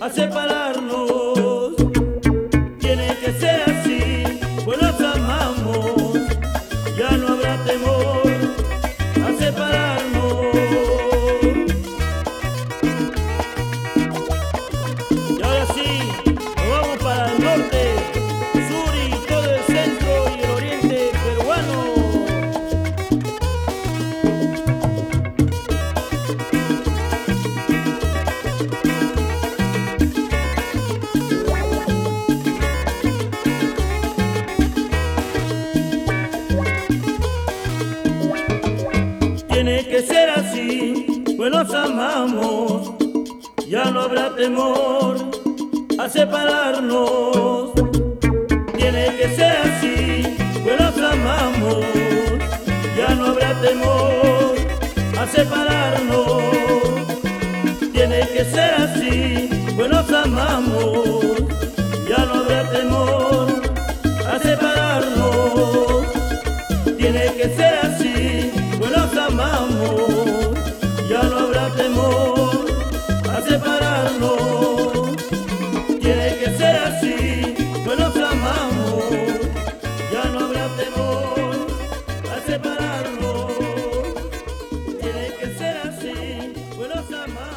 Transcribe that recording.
a separarnos. Tiene que ser así, pues nos amamos, ya no habrá temor a separarnos. Y ahora sí, nos vamos para el norte, sur y todo el centro y el oriente peruano. Tiene que ser así, pues nos amamos, ya no habrá temor a separarnos. Tiene que ser así, pues nos amamos, ya no habrá temor a separarnos. Tiene que ser así, pues nos amamos, ya no habrá temor a separarnos. Tiene que ser así, pues nos amamos, ya no habrá temor a separarnos. Tiene que ser así, pues nos amamos, ya no habrá temor a separarnos. Tiene que ser así, pues nos amamos.